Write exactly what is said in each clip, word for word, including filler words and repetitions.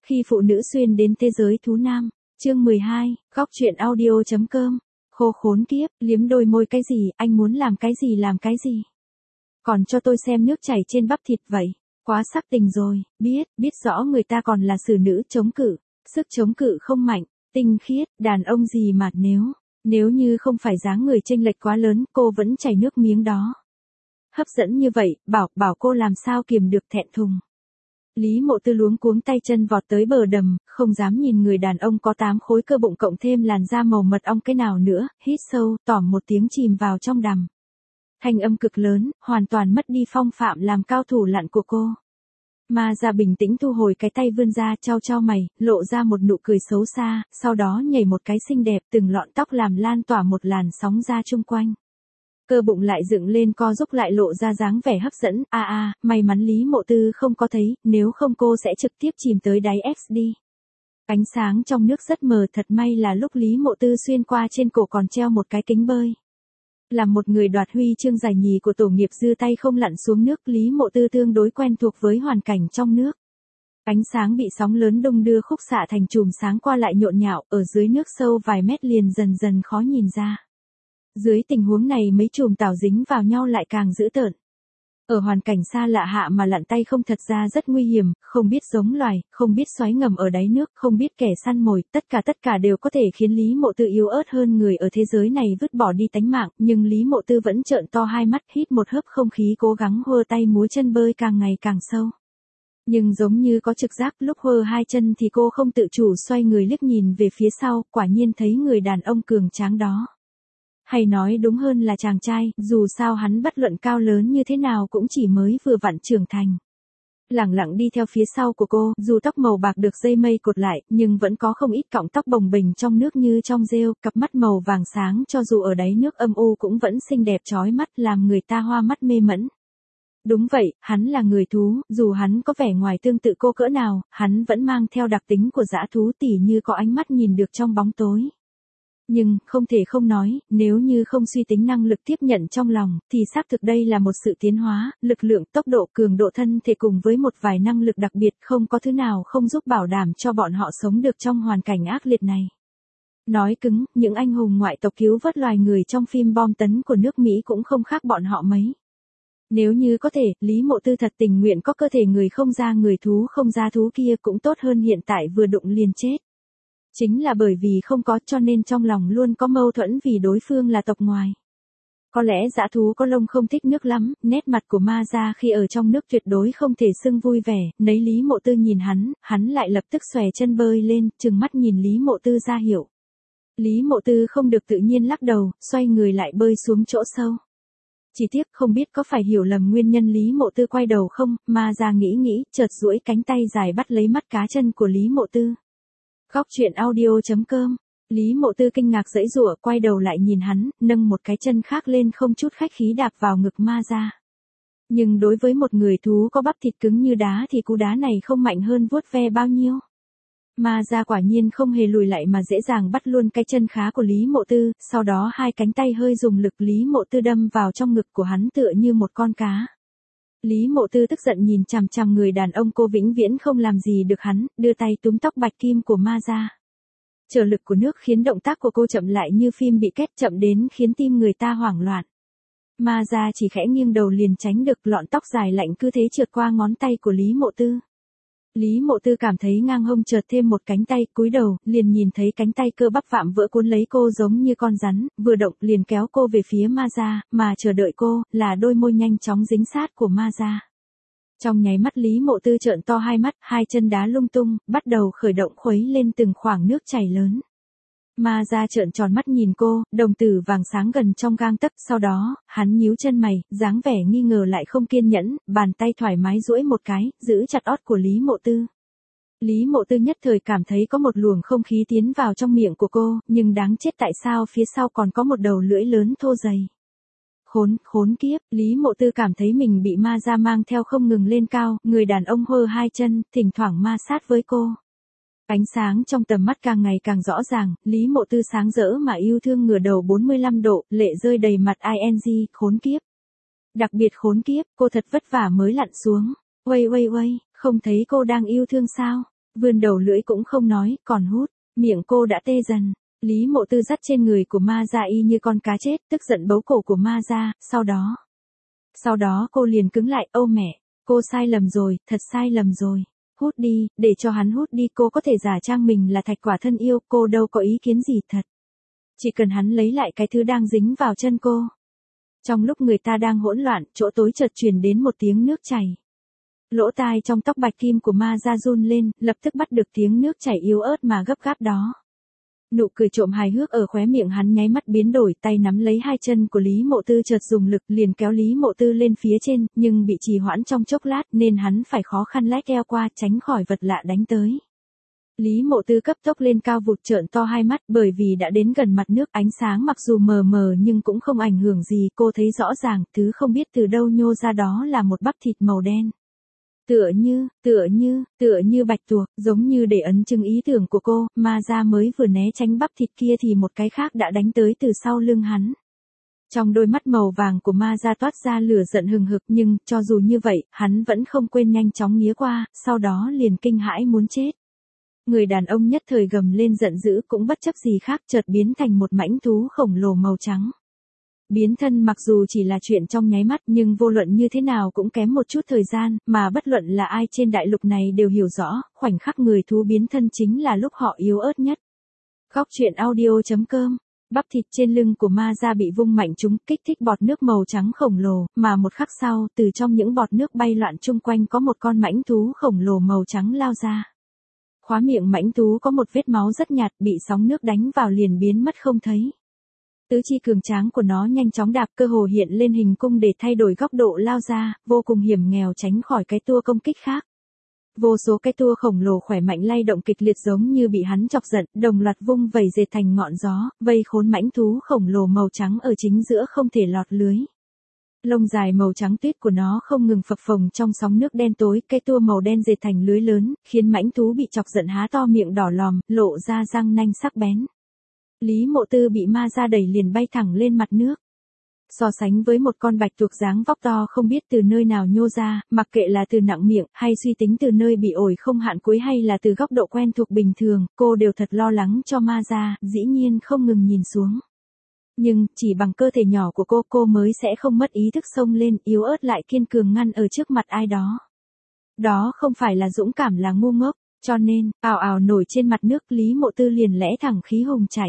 Khi phụ nữ xuyên đến thế giới thú nam, chương mười hai, góc truyện audio.com, khô khốn kiếp, liếm đôi môi cái gì, anh muốn làm cái gì làm cái gì. Còn cho tôi xem nước chảy trên bắp thịt vậy, quá sắc tình rồi, biết, biết rõ người ta còn là xử nữ chống cự, sức chống cự không mạnh, tinh khiết, đàn ông gì mà nếu, nếu như không phải dáng người chênh lệch quá lớn, cô vẫn chảy nước miếng đó. Hấp dẫn như vậy, bảo, bảo cô làm sao kiềm được thẹn thùng. Lý Mộ Tư luống cuống tay chân vọt tới bờ đầm, không dám nhìn người đàn ông có tám khối cơ bụng cộng thêm làn da màu mật ong cái nào nữa, hít sâu, tỏm một tiếng chìm vào trong đầm. Thanh âm cực lớn, hoàn toàn mất đi phong phạm làm cao thủ lặn của cô. Ma Gia bình tĩnh thu hồi cái tay vươn ra trao trao mày, lộ ra một nụ cười xấu xa, sau đó nhảy một cái xinh đẹp từng lọn tóc làm lan tỏa một làn sóng da chung quanh. Cơ bụng lại dựng lên co giúp lại lộ ra dáng vẻ hấp dẫn, a à, a, à, may mắn Lý Mộ Tư không có thấy, nếu không cô sẽ trực tiếp chìm tới đáy X đi. Ánh sáng trong nước rất mờ, thật may là lúc Lý Mộ Tư xuyên qua trên cổ còn treo một cái kính bơi. Là một người đoạt huy chương giải nhì của tổ nghiệp dư tay không lặn xuống nước, Lý Mộ Tư tương đối quen thuộc với hoàn cảnh trong nước. Ánh sáng bị sóng lớn đung đưa khúc xạ thành chùm sáng qua lại nhộn nhạo, ở dưới nước sâu vài mét liền dần dần khó nhìn ra. Dưới tình huống này mấy chùm tảo dính vào nhau lại càng dữ tợn. Ở hoàn cảnh xa lạ hạ mà lặn tay không thật ra rất nguy hiểm, không biết giống loài, không biết xoáy ngầm ở đáy nước, không biết kẻ săn mồi, tất cả tất cả đều có thể khiến Lý Mộ Tư yếu ớt hơn người ở thế giới này vứt bỏ đi tánh mạng, nhưng Lý Mộ Tư vẫn trợn to hai mắt, hít một hớp không khí cố gắng hơ tay múa chân bơi càng ngày càng sâu. Nhưng giống như có trực giác, lúc hơ hai chân thì cô không tự chủ xoay người liếc nhìn về phía sau, quả nhiên thấy người đàn ông cường tráng đó. Hay nói đúng hơn là chàng trai, dù sao hắn bất luận cao lớn như thế nào cũng chỉ mới vừa vặn trưởng thành. Lẳng lặng đi theo phía sau của cô, dù tóc màu bạc được dây mây cột lại, nhưng vẫn có không ít cọng tóc bồng bềnh trong nước như trong rêu, cặp mắt màu vàng sáng cho dù ở đáy nước âm u cũng vẫn xinh đẹp chói mắt làm người ta hoa mắt mê mẫn. Đúng vậy, hắn là người thú, dù hắn có vẻ ngoài tương tự cô cỡ nào, hắn vẫn mang theo đặc tính của dã thú tỉ như có ánh mắt nhìn được trong bóng tối. Nhưng, không thể không nói, nếu như không suy tính năng lực tiếp nhận trong lòng, thì xác thực đây là một sự tiến hóa, lực lượng, tốc độ, cường độ thân thể cùng với một vài năng lực đặc biệt không có thứ nào không giúp bảo đảm cho bọn họ sống được trong hoàn cảnh ác liệt này. Nói cứng, những anh hùng ngoại tộc cứu vớt loài người trong phim bom tấn của nước Mỹ cũng không khác bọn họ mấy. Nếu như có thể, Lý Mộ Tư thật tình nguyện có cơ thể người không ra người thú không ra thú kia cũng tốt hơn hiện tại vừa đụng liền chết. Chính là bởi vì không có cho nên trong lòng luôn có mâu thuẫn vì đối phương là tộc ngoài. Có lẽ dã thú có lông không thích nước lắm, nét mặt của Ma Gia khi ở trong nước tuyệt đối không thể xưng vui vẻ, nấy Lý Mộ Tư nhìn hắn, hắn lại lập tức xòe chân bơi lên, trừng mắt nhìn Lý Mộ Tư ra hiệu. Lý Mộ Tư không được tự nhiên lắc đầu, xoay người lại bơi xuống chỗ sâu. Chỉ tiếc không biết có phải hiểu lầm nguyên nhân Lý Mộ Tư quay đầu không, Ma Gia nghĩ nghĩ, chợt duỗi cánh tay dài bắt lấy mắt cá chân của Lý Mộ Tư. Góc truyện audio.com, Lý Mộ Tư kinh ngạc giãy giụa quay đầu lại nhìn hắn, nâng một cái chân khác lên không chút khách khí đạp vào ngực Ma Gia. Nhưng đối với một người thú có bắp thịt cứng như đá thì cú đá này không mạnh hơn vuốt ve bao nhiêu. Ma Gia quả nhiên không hề lùi lại mà dễ dàng bắt luôn cái chân khá của Lý Mộ Tư, sau đó hai cánh tay hơi dùng lực Lý Mộ Tư đâm vào trong ngực của hắn tựa như một con cá. Lý Mộ Tư tức giận nhìn chằm chằm người đàn ông cô vĩnh viễn không làm gì được hắn, đưa tay túm tóc bạch kim của Ma Gia. Trở lực của nước khiến động tác của cô chậm lại như phim bị kết chậm đến khiến tim người ta hoảng loạn. Ma Gia chỉ khẽ nghiêng đầu liền tránh được lọn tóc dài lạnh cứ thế trượt qua ngón tay của Lý Mộ Tư. Lý Mộ Tư cảm thấy ngang hông chợt thêm một cánh tay, cúi đầu, liền nhìn thấy cánh tay cơ bắp vạm vỡ cuốn lấy cô giống như con rắn, vừa động liền kéo cô về phía Ma Gia, mà chờ đợi cô, là đôi môi nhanh chóng dính sát của Ma Gia. Trong nháy mắt Lý Mộ Tư trợn to hai mắt, hai chân đá lung tung, bắt đầu khởi động khuấy lên từng khoảng nước chảy lớn. Ma Gia trợn tròn mắt nhìn cô, đồng tử vàng sáng gần trong gang tấc, sau đó, hắn nhíu chân mày, dáng vẻ nghi ngờ lại không kiên nhẫn, bàn tay thoải mái duỗi một cái, giữ chặt ót của Lý Mộ Tư. Lý Mộ Tư nhất thời cảm thấy có một luồng không khí tiến vào trong miệng của cô, nhưng đáng chết tại sao phía sau còn có một đầu lưỡi lớn thô dày. Khốn, khốn kiếp, Lý Mộ Tư cảm thấy mình bị Ma Gia mang theo không ngừng lên cao, người đàn ông hơ hai chân, thỉnh thoảng ma sát với cô. Ánh sáng trong tầm mắt càng ngày càng rõ ràng, Lý Mộ Tư sáng rỡ mà yêu thương ngửa đầu bốn mươi lăm độ, lệ rơi đầy mặt ing, khốn kiếp. Đặc biệt khốn kiếp, cô thật vất vả mới lặn xuống. Uây uây uây, không thấy cô đang yêu thương sao? Vươn đầu lưỡi cũng không nói, còn hút, miệng cô đã tê dần. Lý Mộ Tư dắt trên người của ma ra y như con cá chết, tức giận bấu cổ của ma ra, sau đó. Sau đó cô liền cứng lại, ô mẹ, cô sai lầm rồi, thật sai lầm rồi. Hút đi, để cho hắn hút đi, cô có thể giả trang mình là Thạch Quả thân yêu, cô đâu có ý kiến gì thật. Chỉ cần hắn lấy lại cái thứ đang dính vào chân cô. Trong lúc người ta đang hỗn loạn, chỗ tối chợt truyền đến một tiếng nước chảy. Lỗ tai trong tóc bạch kim của ma ra run lên, lập tức bắt được tiếng nước chảy yếu ớt mà gấp gáp đó. Nụ cười trộm hài hước ở khóe miệng hắn nháy mắt biến đổi, tay nắm lấy hai chân của Lý Mộ Tư chợt dùng lực liền kéo Lý Mộ Tư lên phía trên, nhưng bị trì hoãn trong chốc lát nên hắn phải khó khăn lách eo qua tránh khỏi vật lạ đánh tới. Lý Mộ Tư cấp tốc lên cao vụt trợn to hai mắt bởi vì đã đến gần mặt nước, ánh sáng mặc dù mờ mờ nhưng cũng không ảnh hưởng gì, cô thấy rõ ràng, thứ không biết từ đâu nhô ra đó là một bắp thịt màu đen. Tựa như, tựa như, tựa như bạch tuộc, giống như để ấn chứng ý tưởng của cô, ma ra mới vừa né tránh bắp thịt kia thì một cái khác đã đánh tới từ sau lưng hắn. Trong đôi mắt màu vàng của ma ra toát ra lửa giận hừng hực nhưng, cho dù như vậy, hắn vẫn không quên nhanh chóng nghía qua, sau đó liền kinh hãi muốn chết. Người đàn ông nhất thời gầm lên giận dữ cũng bất chấp gì khác chợt biến thành một mãnh thú khổng lồ màu trắng. Biến thân mặc dù chỉ là chuyện trong nháy mắt nhưng vô luận như thế nào cũng kém một chút thời gian, mà bất luận là ai trên đại lục này đều hiểu rõ, khoảnh khắc người thú biến thân chính là lúc họ yếu ớt nhất. Góc truyện audio chấm com. Bắp thịt trên lưng của ma ra bị vung mạnh trúng, kích thích bọt nước màu trắng khổng lồ, mà một khắc sau, từ trong những bọt nước bay loạn chung quanh có một con mãnh thú khổng lồ màu trắng lao ra. Khóa miệng mãnh thú có một vết máu rất nhạt, bị sóng nước đánh vào liền biến mất không thấy. Tứ chi cường tráng của nó nhanh chóng đạp cơ hồ hiện lên hình cung để thay đổi góc độ lao ra, vô cùng hiểm nghèo tránh khỏi cái tua công kích khác. Vô số cái tua khổng lồ khỏe mạnh lay động kịch liệt giống như bị hắn chọc giận, đồng loạt vung vẩy dệt thành ngọn gió, vây khốn mãnh thú khổng lồ màu trắng ở chính giữa không thể lọt lưới. Lông dài màu trắng tuyết của nó không ngừng phập phồng trong sóng nước đen tối, cái tua màu đen dệt thành lưới lớn, khiến mãnh thú bị chọc giận há to miệng đỏ lòm, lộ ra răng nanh sắc bén. Lý Mộ Tư bị ma ra đẩy liền bay thẳng lên mặt nước. So sánh với một con bạch tuộc dáng vóc to không biết từ nơi nào nhô ra, mặc kệ là từ nặng miệng, hay suy tính từ nơi bị ổi không hạn cuối hay là từ góc độ quen thuộc bình thường, cô đều thật lo lắng cho ma ra, dĩ nhiên không ngừng nhìn xuống. Nhưng, chỉ bằng cơ thể nhỏ của cô, cô mới sẽ không mất ý thức xông lên, yếu ớt lại kiên cường ngăn ở trước mặt ai đó. Đó không phải là dũng cảm là ngu ngốc, cho nên, ào ào nổi trên mặt nước, Lý Mộ Tư liền lẽ thẳng khí hùng chảy.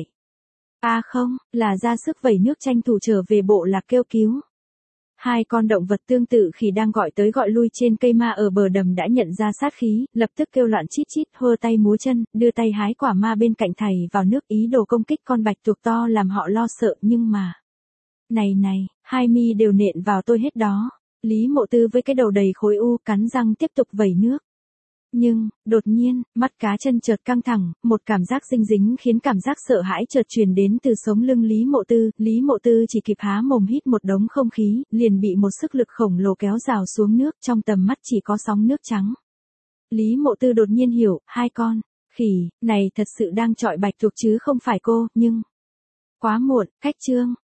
À không, là ra sức vẩy nước tranh thủ trở về bộ lạc kêu cứu. Hai con động vật tương tự khi đang gọi tới gọi lui trên cây ma ở bờ đầm đã nhận ra sát khí, lập tức kêu loạn chít chít, hơ tay múa chân, đưa tay hái quả ma bên cạnh thảy vào nước ý đồ công kích con bạch tuộc to làm họ lo sợ nhưng mà. Này này, hai mi đều nện vào tôi hết đó. Lý Mộ Tư với cái đầu đầy khối u cắn răng tiếp tục vẩy nước. Nhưng, đột nhiên, mắt cá chân chợt căng thẳng, một cảm giác dinh dính khiến cảm giác sợ hãi chợt truyền đến từ sống lưng Lý Mộ Tư, Lý Mộ Tư chỉ kịp há mồm hít một đống không khí, liền bị một sức lực khổng lồ kéo rào xuống nước, trong tầm mắt chỉ có sóng nước trắng. Lý Mộ Tư đột nhiên hiểu, hai con khỉ này thật sự đang chọi bạch tuộc chứ không phải cô, nhưng quá muộn, cách chương